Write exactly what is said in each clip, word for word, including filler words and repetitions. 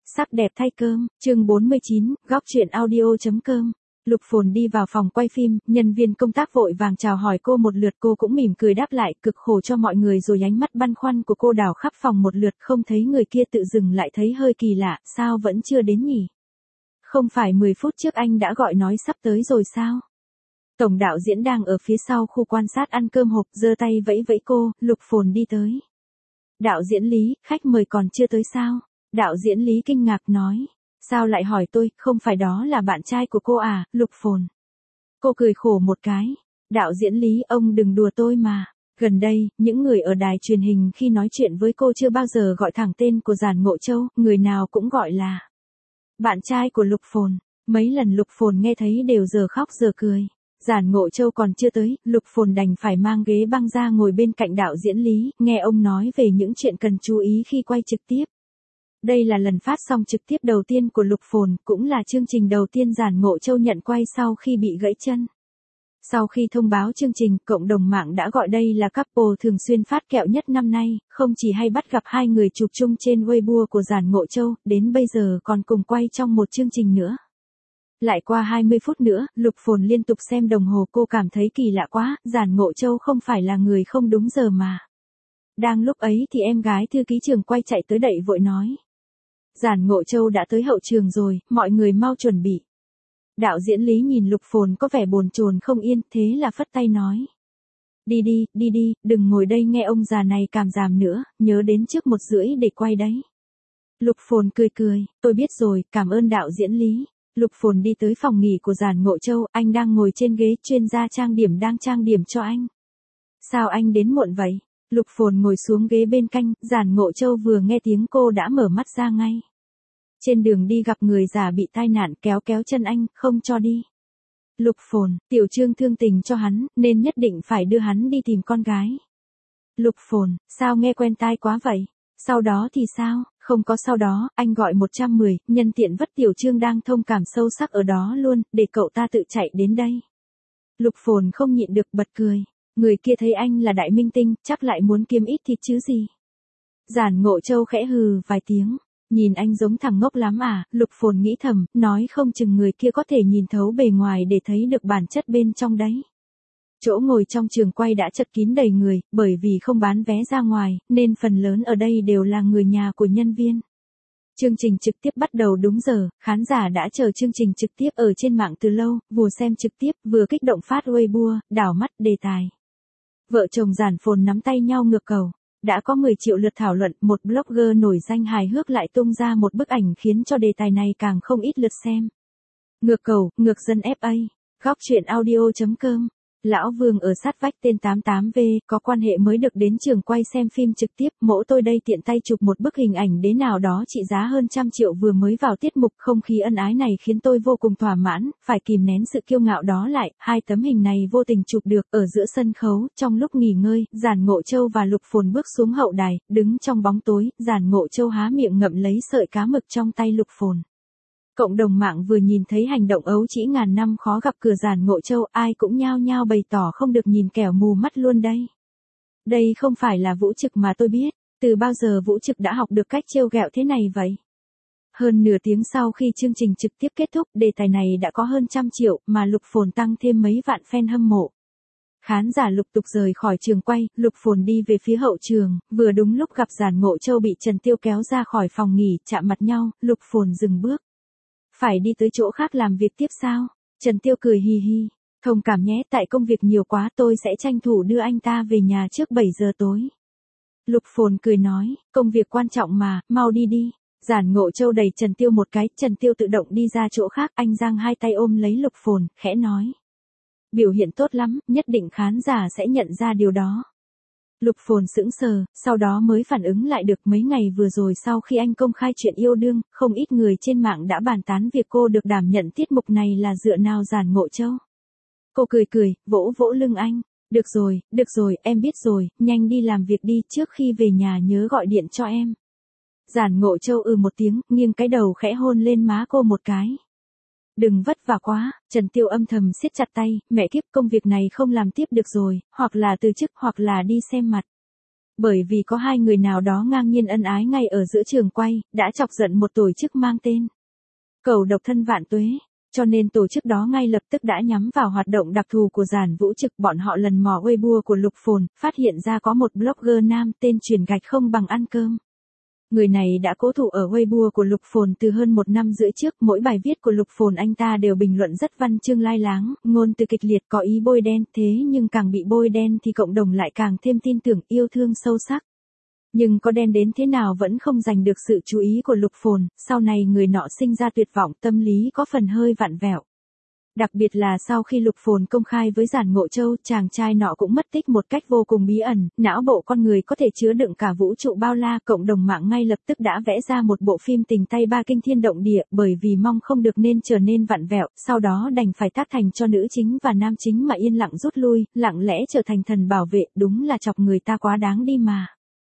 Sắc đẹp thay cơm, chương bốn mươi chín, góc chuyện audio.com. Lục Phồn đi vào phòng quay phim, nhân viên công tác vội vàng chào hỏi cô một lượt, cô cũng mỉm cười đáp lại, cực khổ cho mọi người rồi ánh mắt băn khoăn của cô đảo khắp phòng một lượt, không thấy người kia tự dừng lại thấy hơi kỳ lạ, sao vẫn chưa đến nhỉ? Không phải mười phút trước anh đã gọi nói sắp tới rồi sao? Tổng đạo diễn đang ở phía sau khu quan sát ăn cơm hộp, giơ tay vẫy vẫy cô, Lục Phồn đi tới. Đạo diễn Lý, khách mời còn chưa tới sao? Đạo diễn Lý kinh ngạc nói. Sao lại hỏi tôi, không phải đó là bạn trai của cô à, Lục Phồn. Cô cười khổ một cái. Đạo diễn Lý, ông đừng đùa tôi mà. Gần đây, những người ở đài truyền hình khi nói chuyện với cô chưa bao giờ gọi thẳng tên của Giản Ngộ Châu, người nào cũng gọi là bạn trai của Lục Phồn. Mấy lần Lục Phồn nghe thấy đều giờ khóc giờ cười. Giản Ngộ Châu còn chưa tới, Lục Phồn đành phải mang ghế băng ra ngồi bên cạnh đạo diễn Lý, nghe ông nói về những chuyện cần chú ý khi quay trực tiếp. Đây là lần phát sóng trực tiếp đầu tiên của Lục Phồn, cũng là chương trình đầu tiên Giản Ngộ Châu nhận quay sau khi bị gãy chân. Sau khi thông báo chương trình, cộng đồng mạng đã gọi đây là couple thường xuyên phát kẹo nhất năm nay, không chỉ hay bắt gặp hai người chụp chung trên Weibo của Giản Ngộ Châu, đến bây giờ còn cùng quay trong một chương trình nữa. Lại qua hai mươi phút nữa, Lục Phồn liên tục xem đồng hồ, cô cảm thấy kỳ lạ quá, Giản Ngộ Châu không phải là người không đúng giờ mà. Đang lúc ấy thì em gái thư ký trường quay chạy tới đẩy vội nói. Giản Ngộ Châu đã tới hậu trường rồi, mọi người mau chuẩn bị. Đạo diễn Lý nhìn Lục Phồn có vẻ bồn chồn không yên, thế là phất tay nói. Đi đi, đi đi, đừng ngồi đây nghe ông già này càm ràm nữa, nhớ đến trước một rưỡi để quay đấy. Lục Phồn cười cười, tôi biết rồi, cảm ơn đạo diễn Lý. Lục Phồn đi tới phòng nghỉ của Giản Ngộ Châu, anh đang ngồi trên ghế, chuyên gia trang điểm đang trang điểm cho anh. Sao anh đến muộn vậy? Lục Phồn ngồi xuống ghế bên cạnh, Giản Ngộ Châu vừa nghe tiếng cô đã mở mắt ra ngay. Trên đường đi gặp người già bị tai nạn, kéo kéo chân anh, không cho đi. Lục Phồn, Tiểu Trương thương tình cho hắn, nên nhất định phải đưa hắn đi tìm con gái. Lục Phồn, sao nghe quen tai quá vậy? Sau đó thì sao? Không có sau đó, anh gọi một trăm mười, nhân tiện vất Tiểu Trương đang thông cảm sâu sắc ở đó luôn, để cậu ta tự chạy đến đây. Lục Phồn không nhịn được bật cười. Người kia thấy anh là đại minh tinh, chắc lại muốn kiếm ít thịt chứ gì. Giản Ngộ Châu khẽ hừ vài tiếng. Nhìn anh giống thằng ngốc lắm à, Lục Phồn nghĩ thầm, nói không chừng người kia có thể nhìn thấu bề ngoài để thấy được bản chất bên trong đấy. Chỗ ngồi trong trường quay đã chật kín đầy người, bởi vì không bán vé ra ngoài, nên phần lớn ở đây đều là người nhà của nhân viên. Chương trình trực tiếp bắt đầu đúng giờ, khán giả đã chờ chương trình trực tiếp ở trên mạng từ lâu, vừa xem trực tiếp, vừa kích động phát Weibo, đảo mắt đề tài. Vợ chồng Giản Phồn nắm tay nhau ngược cầu. Đã có mười triệu lượt thảo luận, một blogger nổi danh hài hước lại tung ra một bức ảnh khiến cho đề tài này càng không ít lượt xem. Ngược cầu, ngược dân ép a, góc chuyện audio.com. Lão Vương ở sát vách tên tám tám V, có quan hệ mới được đến trường quay xem phim trực tiếp, mỗ tôi đây tiện tay chụp một bức hình ảnh đến nào đó trị giá hơn trăm triệu vừa mới vào tiết mục, không khí ân ái này khiến tôi vô cùng thỏa mãn, phải kìm nén sự kiêu ngạo đó lại, hai tấm hình này vô tình chụp được, ở giữa sân khấu, trong lúc nghỉ ngơi, Giản Ngộ Châu và Lục Phồn bước xuống hậu đài, đứng trong bóng tối, Giản Ngộ Châu há miệng ngậm lấy sợi cá mực trong tay Lục Phồn. Cộng đồng mạng vừa nhìn thấy hành động ấu trĩ ngàn năm khó gặp cửa Giản Ngộ Châu, ai cũng nhao nhao bày tỏ không được nhìn kẻo mù mắt luôn đây. Đây không phải là Vũ Trực mà tôi biết, từ bao giờ Vũ Trực đã học được cách trêu ghẹo thế này vậy? Hơn nửa tiếng sau khi chương trình trực tiếp kết thúc, đề tài này đã có hơn trăm triệu, mà Lục Phồn tăng thêm mấy vạn fan hâm mộ. Khán giả lục tục rời khỏi trường quay, Lục Phồn đi về phía hậu trường, vừa đúng lúc gặp Giản Ngộ Châu bị Trần Tiêu kéo ra khỏi phòng nghỉ, chạm mặt nhau, Lục Phồn dừng bước. Phải đi tới chỗ khác làm việc tiếp sao? Trần Tiêu cười hì hì. Thông cảm nhé, tại công việc nhiều quá tôi sẽ tranh thủ đưa anh ta về nhà trước bảy giờ tối. Lục Phồn cười nói, công việc quan trọng mà, mau đi đi. Giản Ngộ Châu đẩy Trần Tiêu một cái, Trần Tiêu tự động đi ra chỗ khác, anh giang hai tay ôm lấy Lục Phồn, khẽ nói. Biểu hiện tốt lắm, nhất định khán giả sẽ nhận ra điều đó. Lục Phồn sững sờ, sau đó mới phản ứng lại được mấy ngày vừa rồi sau khi anh công khai chuyện yêu đương, không ít người trên mạng đã bàn tán việc cô được đảm nhận tiết mục này là dựa nào Giản Ngộ Châu. Cô cười cười, vỗ vỗ lưng anh. Được rồi, được rồi, em biết rồi, nhanh đi làm việc đi, trước khi về nhà nhớ gọi điện cho em. Giản Ngộ Châu ừ một tiếng, nghiêng cái đầu khẽ hôn lên má cô một cái. Đừng vất vả quá, Trần Tiêu âm thầm siết chặt tay, mẹ kiếp công việc này không làm tiếp được rồi, hoặc là từ chức hoặc là đi xem mặt. Bởi vì có hai người nào đó ngang nhiên ân ái ngay ở giữa trường quay, đã chọc giận một tổ chức mang tên Cầu Độc Thân Vạn Tuế. Cho nên tổ chức đó ngay lập tức đã nhắm vào hoạt động đặc thù của Giản Vũ Trực. Bọn họ lần mò Weibo của Lục Phồn, phát hiện ra có một blogger nam tên Truyền Gạch Không Bằng Ăn Cơm. Người này đã cố thủ ở Weibo của Lục Phồn từ hơn một năm rưỡi trước. Mỗi bài viết của Lục Phồn anh ta đều bình luận rất văn chương lai láng, ngôn từ kịch liệt, có ý bôi đen. Thế nhưng càng bị bôi đen thì cộng đồng lại càng thêm tin tưởng, yêu thương sâu sắc. Nhưng có đen đến thế nào vẫn không giành được sự chú ý của Lục Phồn. Sau này người nọ sinh ra tuyệt vọng, tâm lý có phần hơi vặn vẹo. Đặc biệt là sau khi Lục Phồn công khai với Giản Ngộ Châu, chàng trai nọ cũng mất tích một cách vô cùng bí ẩn. Não bộ con người có thể chứa đựng cả vũ trụ bao la. Cộng đồng mạng ngay lập tức đã vẽ ra một bộ phim tình tay ba kinh thiên động địa, bởi vì mong không được nên trở nên vặn vẹo, sau đó đành phải tác thành cho nữ chính và nam chính mà yên lặng rút lui, lặng lẽ trở thành thần bảo vệ. Đúng là chọc người ta quá đáng đi mà.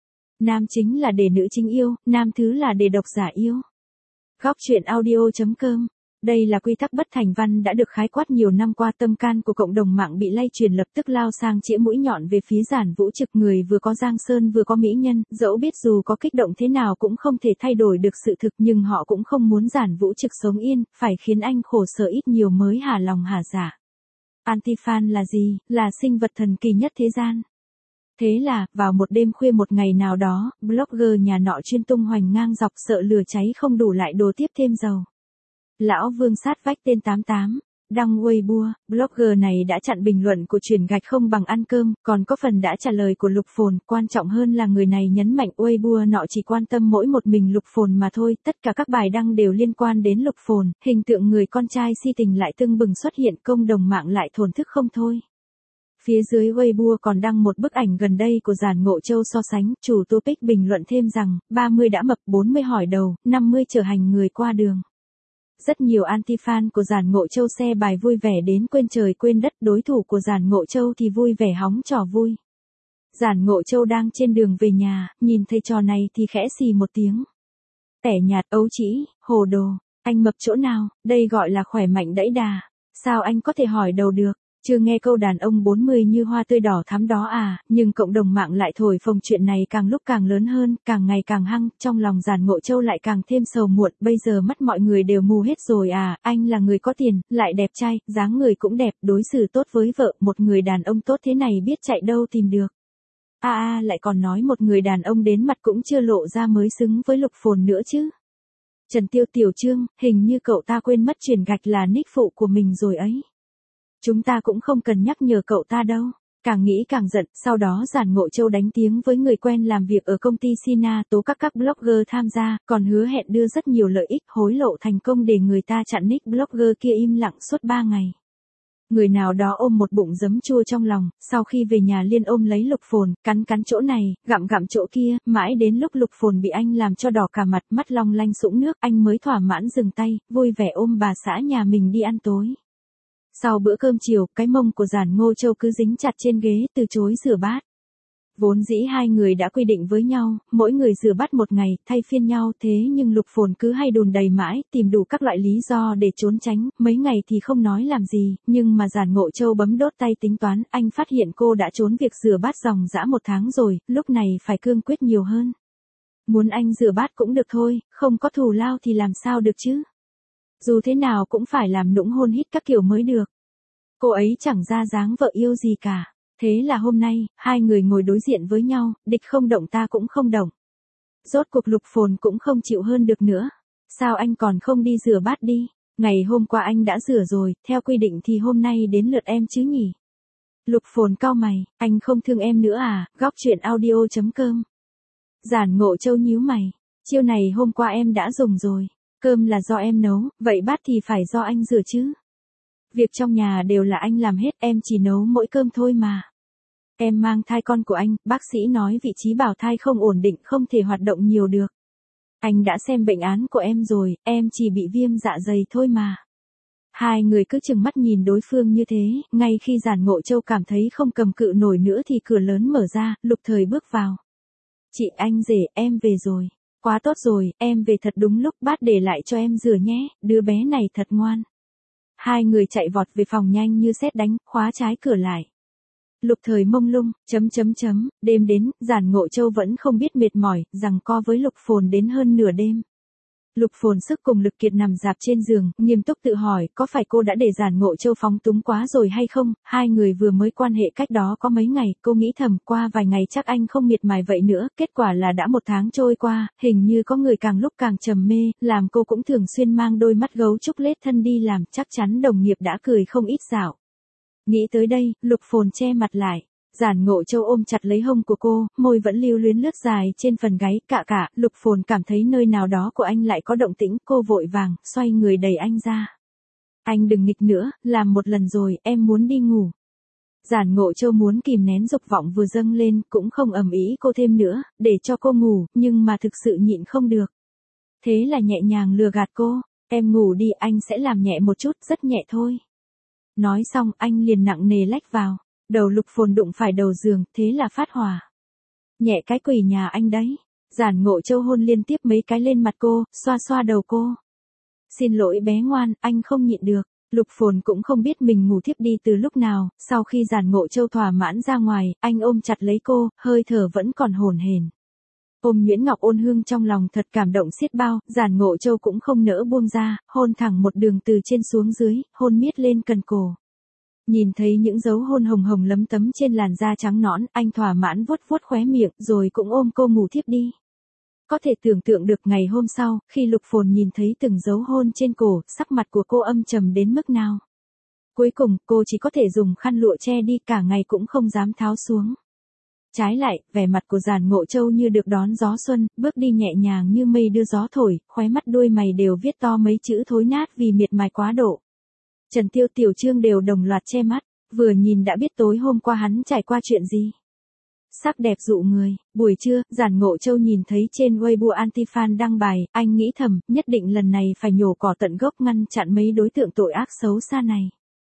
Nam chính là để nữ chính yêu, nam thứ là để độc giả yêu. Góc truyện audio chấm com. Đây là quy tắc bất thành văn đã được khái quát nhiều năm qua. Tâm can của cộng đồng mạng bị lay truyền, lập tức lao sang chĩa mũi nhọn về phía Giản Vũ Trực. Người vừa có giang sơn vừa có mỹ nhân, dẫu biết dù có kích động thế nào cũng không thể thay đổi được sự thực, nhưng họ cũng không muốn Giản Vũ Trực sống yên, phải khiến anh khổ sở ít nhiều mới hả lòng hả dạ. Anti-fan là gì? Là sinh vật thần kỳ nhất thế gian. Thế là, vào một đêm khuya một ngày nào đó, blogger nhà nọ chuyên tung hoành ngang dọc, sợ lửa cháy không đủ lại đổ tiếp thêm dầu. Lão Vương sát vách tên tám tám, đăng Weibo, blogger này đã chặn bình luận của Truyền Gạch Không Bằng Ăn Cơm, còn có phần đã trả lời của Lục Phồn. Quan trọng hơn là người này nhấn mạnh Weibo nọ chỉ quan tâm mỗi một mình Lục Phồn mà thôi, tất cả các bài đăng đều liên quan đến Lục Phồn, hình tượng người con trai si tình lại tưng bừng xuất hiện, công đồng mạng lại thổn thức không thôi. Phía dưới Weibo còn đăng một bức ảnh gần đây của Giản Ngộ Châu so sánh, chủ topic bình luận thêm rằng, ba mươi đã mập, bốn mươi hỏi đầu, năm mươi trở hành người qua đường. Rất nhiều anti-fan của Giản Ngộ Châu xe bài vui vẻ đến quên trời quên đất, đối thủ của Giản Ngộ Châu thì vui vẻ hóng trò vui. Giản Ngộ Châu đang trên đường về nhà, nhìn thấy trò này thì khẽ xì một tiếng. Tẻ nhạt, ấu trĩ, hồ đồ, anh mập chỗ nào, đây gọi là khỏe mạnh đẫy đà, sao anh có thể hỏi đầu được. Chưa nghe câu đàn ông bốn mươi như hoa tươi đỏ thắm đó à, nhưng cộng đồng mạng lại thổi phồng chuyện này càng lúc càng lớn hơn, càng ngày càng hăng, trong lòng Giản Ngộ Châu lại càng thêm sầu muộn, bây giờ mắt mọi người đều mù hết rồi à, anh là người có tiền, lại đẹp trai, dáng người cũng đẹp, đối xử tốt với vợ, một người đàn ông tốt thế này biết chạy đâu tìm được. A a lại còn nói một người đàn ông đến mặt cũng chưa lộ ra mới xứng với Lục Phồn nữa chứ. Trần Tiêu Tiểu Trương, hình như cậu ta quên mất Truyền Gạch là nick phụ của mình rồi ấy. Chúng ta cũng không cần nhắc nhở cậu ta đâu. Càng nghĩ càng giận, sau đó Giản Ngộ Châu đánh tiếng với người quen làm việc ở công ty Sina, tố các các blogger tham gia, còn hứa hẹn đưa rất nhiều lợi ích, hối lộ thành công để người ta chặn nick blogger kia im lặng suốt ba ngày. Người nào đó ôm một bụng giấm chua trong lòng, sau khi về nhà liên ôm lấy Lục Phồn, cắn cắn chỗ này, gặm gặm chỗ kia, mãi đến lúc Lục Phồn bị anh làm cho đỏ cả mặt, mắt long lanh sũng nước, anh mới thỏa mãn dừng tay, vui vẻ ôm bà xã nhà mình đi ăn tối. Sau bữa cơm chiều, cái mông của Giản Ngộ Châu cứ dính chặt trên ghế, từ chối rửa bát. Vốn dĩ hai người đã quy định với nhau, mỗi người rửa bát một ngày, thay phiên nhau, thế nhưng Lục Phồn cứ hay đùn đầy mãi, tìm đủ các loại lý do để trốn tránh, mấy ngày thì không nói làm gì, nhưng mà Giản Ngộ Châu bấm đốt tay tính toán, anh phát hiện cô đã trốn việc rửa bát dòng dã một tháng rồi, lúc này phải cương quyết nhiều hơn. Muốn anh rửa bát cũng được thôi, không có thù lao thì làm sao được chứ. Dù thế nào cũng phải làm nũng hôn hít các kiểu mới được. Cô ấy chẳng ra dáng vợ yêu gì cả. Thế là hôm nay, hai người ngồi đối diện với nhau, địch không động ta cũng không động. Rốt cuộc Lục Phồn cũng không chịu hơn được nữa. Sao anh còn không đi rửa bát đi? Ngày hôm qua anh đã rửa rồi, theo quy định thì hôm nay đến lượt em chứ nhỉ? Lục Phồn cau mày, anh không thương em nữa à? Góc truyện audio chấm com. Giản Ngộ Châu nhíu mày, chiêu này hôm qua em đã dùng rồi. Cơm là do em nấu, vậy bát thì phải do anh rửa chứ. Việc trong nhà đều là anh làm hết, em chỉ nấu mỗi cơm thôi mà. Em mang thai con của anh, bác sĩ nói vị trí bào thai không ổn định, không thể hoạt động nhiều được. Anh đã xem bệnh án của em rồi, em chỉ bị viêm dạ dày thôi mà. Hai người cứ chừng mắt nhìn đối phương như thế, ngay khi Giản Ngộ Châu cảm thấy không cầm cự nổi nữa thì cửa lớn mở ra, Lục Thời bước vào. Chị anh rể, em về rồi. Quá tốt rồi, em về thật đúng lúc, bát để lại cho em rửa nhé, đứa bé này thật ngoan. Hai người chạy vọt về phòng nhanh như sét đánh, khóa trái cửa lại. Lục thời mông lung, chấm chấm chấm, đêm đến, Giản Ngộ Châu vẫn không biết mệt mỏi, giằng co với Lục Phồn đến hơn nửa đêm. Lục Phồn sức cùng lực kiệt nằm dạp trên giường, nghiêm túc tự hỏi, có phải cô đã để Giản Ngộ Châu phóng túng quá rồi hay không? Hai người vừa mới quan hệ cách đó có mấy ngày, cô nghĩ thầm, qua vài ngày chắc anh không miệt mài vậy nữa, kết quả là đã một tháng trôi qua, hình như có người càng lúc càng trầm mê, làm cô cũng thường xuyên mang đôi mắt gấu trúc lết thân đi làm, chắc chắn đồng nghiệp đã cười không ít dạo. Nghĩ tới đây, Lục Phồn che mặt lại. Giản Ngộ Châu ôm chặt lấy hông của cô, môi vẫn lưu luyến lướt dài trên phần gáy, cạ cạ, Lục Phồn cảm thấy nơi nào đó của anh lại có động tĩnh, cô vội vàng, xoay người đẩy anh ra. Anh đừng nghịch nữa, làm một lần rồi, em muốn đi ngủ. Giản Ngộ Châu muốn kìm nén dục vọng vừa dâng lên, cũng không ầm ĩ cô thêm nữa, để cho cô ngủ, nhưng mà thực sự nhịn không được. Thế là nhẹ nhàng lừa gạt cô, em ngủ đi, anh sẽ làm nhẹ một chút, rất nhẹ thôi. Nói xong, anh liền nặng nề lách vào. Đầu Lục Phồn đụng phải đầu giường, thế là phát hỏa. Nhẹ cái quỷ nhà anh đấy. Giản Ngộ Châu hôn liên tiếp mấy cái lên mặt cô, xoa xoa đầu cô. Xin lỗi bé ngoan, anh không nhịn được. Lục Phồn cũng không biết mình ngủ thiếp đi từ lúc nào, sau khi Giản Ngộ Châu thỏa mãn ra ngoài, anh ôm chặt lấy cô, hơi thở vẫn còn hổn hển. Ôm nhuyễn ngọc ôn hương trong lòng thật cảm động xiết bao, Giản Ngộ Châu cũng không nỡ buông ra, hôn thẳng một đường từ trên xuống dưới, hôn miết lên cần cổ. Nhìn thấy những dấu hôn hồng hồng lấm tấm trên làn da trắng nõn, anh thỏa mãn vuốt vuốt khóe miệng, rồi cũng ôm cô ngủ thiếp đi. Có thể tưởng tượng được ngày hôm sau, khi Lục Phồn nhìn thấy từng dấu hôn trên cổ, sắc mặt của cô âm trầm đến mức nào. Cuối cùng, cô chỉ có thể dùng khăn lụa che đi, cả ngày cũng không dám tháo xuống. Trái lại, vẻ mặt của Giản Ngộ Châu như được đón gió xuân, bước đi nhẹ nhàng như mây đưa gió thổi, khóe mắt đuôi mày đều viết to mấy chữ thối nát vì miệt mài quá độ. Trần Tiêu Tiểu Trương đều đồng loạt che mắt, vừa nhìn đã biết tối hôm qua hắn trải qua chuyện gì. Sắc đẹp dụ người, buổi trưa, Giản Ngộ Châu nhìn thấy trên Weibo Antifan đăng bài, anh nghĩ thầm, nhất định lần này phải nhổ cỏ tận gốc ngăn chặn mấy đối tượng tội ác xấu xa này.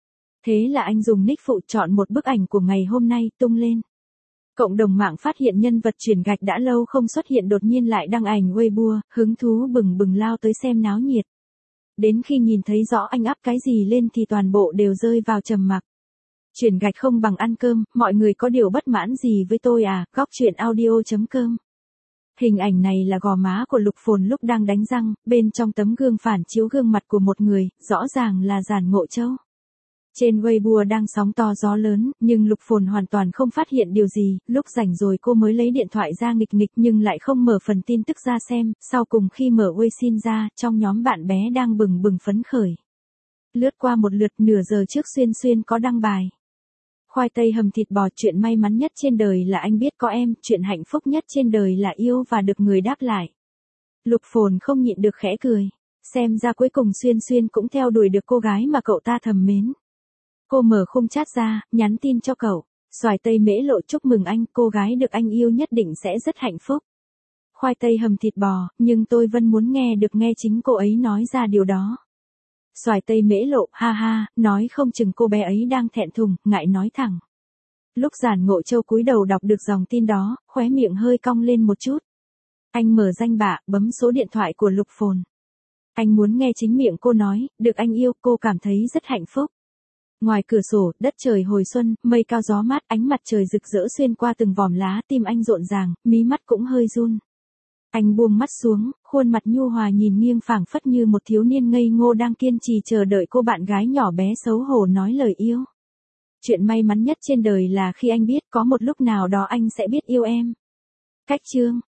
Thế là anh dùng nick phụ chọn một bức ảnh của ngày hôm nay, tung lên. Cộng đồng mạng phát hiện nhân vật chuyển gạch đã lâu không xuất hiện đột nhiên lại đăng ảnh Weibo, hứng thú bừng bừng lao tới xem náo nhiệt. Đến khi nhìn thấy rõ anh up cái gì lên thì toàn bộ đều rơi vào trầm mặc. Chuyển gạch không bằng ăn cơm, mọi người có điều bất mãn gì với tôi à, góc chuyện audio chấm com. Hình ảnh này là gò má của Lục Phồn lúc đang đánh răng, bên trong tấm gương phản chiếu gương mặt của một người, rõ ràng là Giản Ngộ Châu. Trên Weibo đang sóng to gió lớn, nhưng Lục Phồn hoàn toàn không phát hiện điều gì, lúc rảnh rồi cô mới lấy điện thoại ra nghịch nghịch nhưng lại không mở phần tin tức ra xem, sau cùng khi mở Weixin ra, trong nhóm bạn bé đang bừng bừng phấn khởi. Lướt qua một lượt nửa giờ trước Xuyên Xuyên có đăng bài. Khoai tây hầm thịt bò, chuyện may mắn nhất trên đời là anh biết có em, chuyện hạnh phúc nhất trên đời là yêu và được người đáp lại. Lục Phồn không nhịn được khẽ cười, xem ra cuối cùng Xuyên Xuyên cũng theo đuổi được cô gái mà cậu ta thầm mến. Cô mở khung chat ra, nhắn tin cho cậu. Xoài tây mễ lộ chúc mừng anh, cô gái được anh yêu nhất định sẽ rất hạnh phúc. Khoai tây hầm thịt bò, nhưng tôi vẫn muốn nghe được nghe chính cô ấy nói ra điều đó. Xoài tây mễ lộ, ha ha, nói không chừng cô bé ấy đang thẹn thùng, ngại nói thẳng. Lúc Giản Ngộ Châu cúi đầu đọc được dòng tin đó, khóe miệng hơi cong lên một chút. Anh mở danh bạ, bấm số điện thoại của Lục Phồn. Anh muốn nghe chính miệng cô nói, được anh yêu, cô cảm thấy rất hạnh phúc. Ngoài cửa sổ, đất trời hồi xuân, mây cao gió mát, ánh mặt trời rực rỡ xuyên qua từng vòm lá, tim anh rộn ràng, mí mắt cũng hơi run. Anh buông mắt xuống, khuôn mặt nhu hòa nhìn nghiêng phảng phất như một thiếu niên ngây ngô đang kiên trì chờ đợi cô bạn gái nhỏ bé xấu hổ nói lời yêu. Chuyện may mắn nhất trên đời là khi anh biết có một lúc nào đó anh sẽ biết yêu em. Cách chương